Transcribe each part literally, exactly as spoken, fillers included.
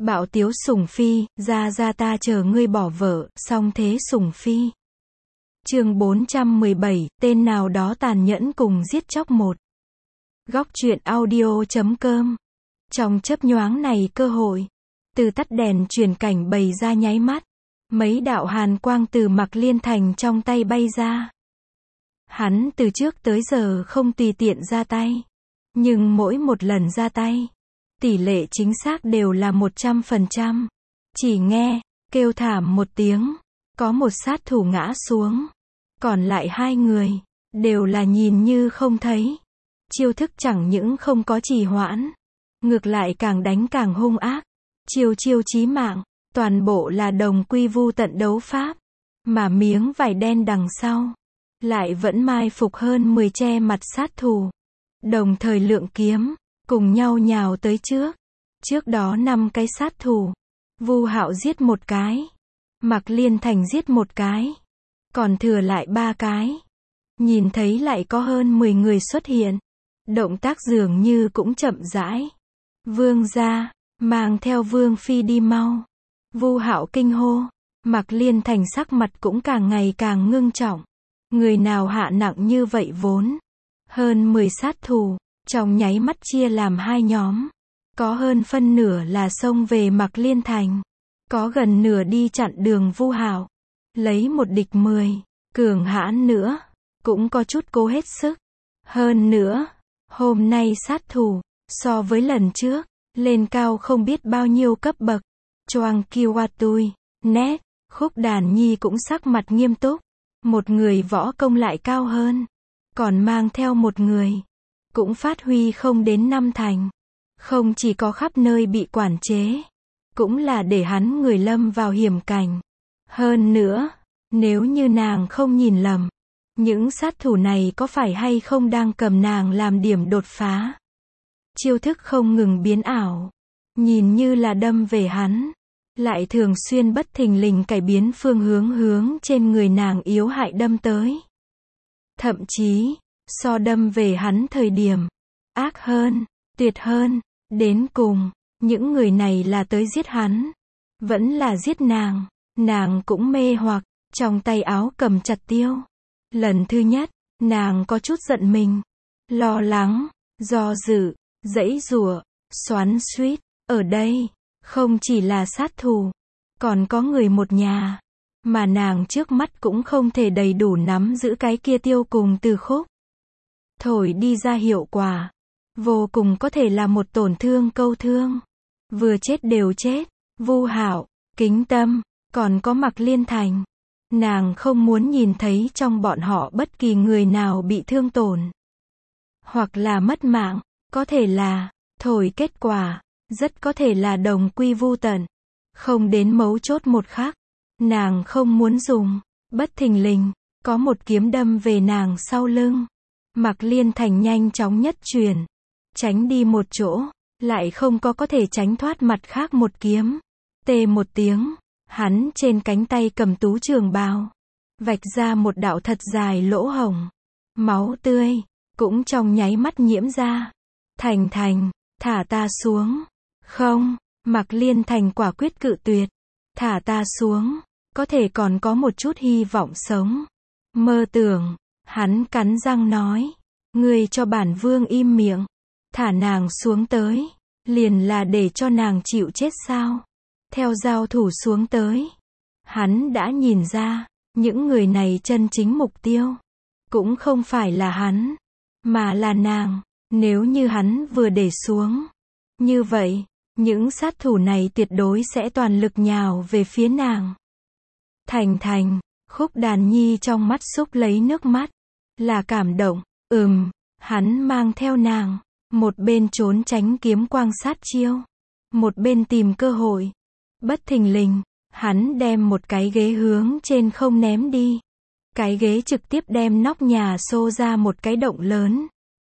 Bạo tiếu sủng phi, ra ra ta chờ ngươi bỏ vợ, song thế sủng phi. Chương bốn trăm mười bảy, tên nào đó tàn nhẫn cùng giết chóc một. Góc truyện audio chấm com. Trong chớp nhoáng này cơ hội, từ tắt đèn chuyển cảnh bày ra nháy mắt, mấy đạo hàn quang từ Mạc Liên Thành trong tay bay ra. Hắn từ trước tới giờ không tùy tiện ra tay, nhưng mỗi một lần ra tay, tỷ lệ chính xác đều là một trăm phần trăm. Chỉ nghe, kêu thảm một tiếng, có một sát thủ ngã xuống. Còn lại hai người, đều là nhìn như không thấy. Chiêu thức chẳng những không có trì hoãn, ngược lại càng đánh càng hung ác. Chiêu chiêu chí mạng, toàn bộ là đồng quy vu tận đấu pháp. Mà miếng vải đen đằng sau, lại vẫn mai phục hơn mười che mặt sát thủ. Đồng thời lượng kiếm, cùng nhau nhào tới trước. Trước đó năm cái sát thủ, Vu Hạo giết một cái, Mạc Liên Thành giết một cái, còn thừa lại ba cái. Nhìn thấy lại có hơn mười người xuất hiện, động tác dường như cũng chậm rãi. Vương gia, mang theo Vương phi đi mau. Vu Hạo kinh hô, Mạc Liên Thành sắc mặt cũng càng ngày càng ngưng trọng. Người nào hạ nặng như vậy vốn? Hơn mười sát thủ, trong nháy mắt chia làm hai nhóm. Có hơn phân nửa là xông về Mạc Liên Thành, có gần nửa đi chặn đường Vu Hạo. Lấy một địch mười, cường hãn nữa, cũng có chút cố hết sức. Hơn nữa, hôm nay sát thủ, so với lần trước, lên cao không biết bao nhiêu cấp bậc. Choang Kiwatui, nét, Khúc Đàn Nhi cũng sắc mặt nghiêm túc. Một người võ công lại cao hơn, còn mang theo một người, cũng phát huy không đến năm thành. Không chỉ có khắp nơi bị quản chế, cũng là để hắn người lâm vào hiểm cảnh. Hơn nữa, nếu như nàng không nhìn lầm, những sát thủ này có phải hay không đang cầm nàng làm điểm đột phá. Chiêu thức không ngừng biến ảo, nhìn như là đâm về hắn, lại thường xuyên bất thình lình cải biến phương hướng hướng trên người nàng yếu hại đâm tới. Thậm chí, so đâm về hắn thời điểm, ác hơn, tuyệt hơn, đến cùng, những người này là tới giết hắn, vẫn là giết nàng. Nàng cũng mê hoặc, trong tay áo cầm chặt tiêu. Lần thứ nhất, nàng có chút giận mình, lo lắng, do dự, giãy giụa, xoắn xuýt. Ở đây, không chỉ là sát thủ, còn có người một nhà, mà nàng trước mắt cũng không thể đầy đủ nắm giữ cái kia tiêu cùng từ khúc. Thổi đi ra hiệu quả, vô cùng có thể là một tổn thương câu thương. Vừa chết đều chết, Vu Hạo, Kính Tâm, còn có Mạc Liên Thành. Nàng không muốn nhìn thấy trong bọn họ bất kỳ người nào bị thương tổn, hoặc là mất mạng, có thể là thổi kết quả, rất có thể là đồng quy vu tận. Không đến mấu chốt một khắc, nàng không muốn dùng. Bất thình lình, có một kiếm đâm về nàng sau lưng. Mạc Liên Thành nhanh chóng nhất chuyển, tránh đi một chỗ, lại không có có thể tránh thoát mặt khác một kiếm. Tê một tiếng, hắn trên cánh tay cầm tú trường bào, vạch ra một đạo thật dài lỗ hổng. Máu tươi, cũng trong nháy mắt nhiễm ra. Thành Thành, thả ta xuống. Không, Mạc Liên Thành quả quyết cự tuyệt. Thả ta xuống, có thể còn có một chút hy vọng sống. Mơ tưởng, hắn cắn răng nói. Ngươi cho bản vương im miệng. Thả nàng xuống tới, liền là để cho nàng chịu chết sao? Theo giao thủ xuống tới, hắn đã nhìn ra, những người này chân chính mục tiêu, cũng không phải là hắn, mà là nàng. Nếu như hắn vừa để xuống, như vậy, những sát thủ này tuyệt đối sẽ toàn lực nhào về phía nàng. Thành Thành, Khúc Đàn Nhi trong mắt xúc lấy nước mắt, là cảm động. Ừm, hắn mang theo nàng, một bên trốn tránh kiếm quang sát chiêu, một bên tìm cơ hội. Bất thình lình, hắn đem một cái ghế hướng trên không ném đi. Cái ghế trực tiếp đem nóc nhà xô ra một cái động lớn.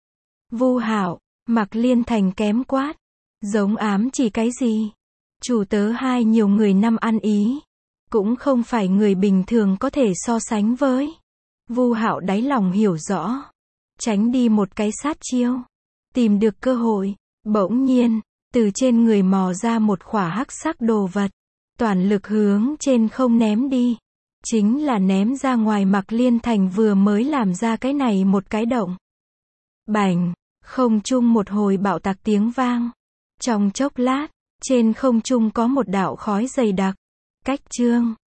Vu Hạo, Mạc Liên Thành kém quát. Giống ám chỉ cái gì? Chủ tớ hai nhiều người năm ăn ý, cũng không phải người bình thường có thể so sánh với. Vu Hạo đáy lòng hiểu rõ, tránh đi một cái sát chiêu, tìm được cơ hội. Bỗng nhiên, từ trên người mò ra một khỏa hắc sắc đồ vật, toàn lực hướng trên không ném đi. Chính là ném ra ngoài Mạc Liên Thành vừa mới làm ra cái này một cái động. Bành, không trung một hồi bạo tạc tiếng vang. Trong chốc lát, trên không trung có một đạo khói dày đặc. Cách chương